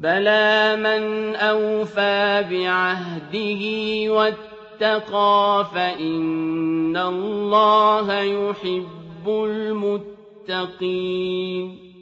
بَلَىٰ مَنْ أَوْفَىٰ بِعَهْدِهِ وَاتَّقَىٰ فَإِنَّ اللَّهَ يُحِبُّ الْمُتَّقِينَ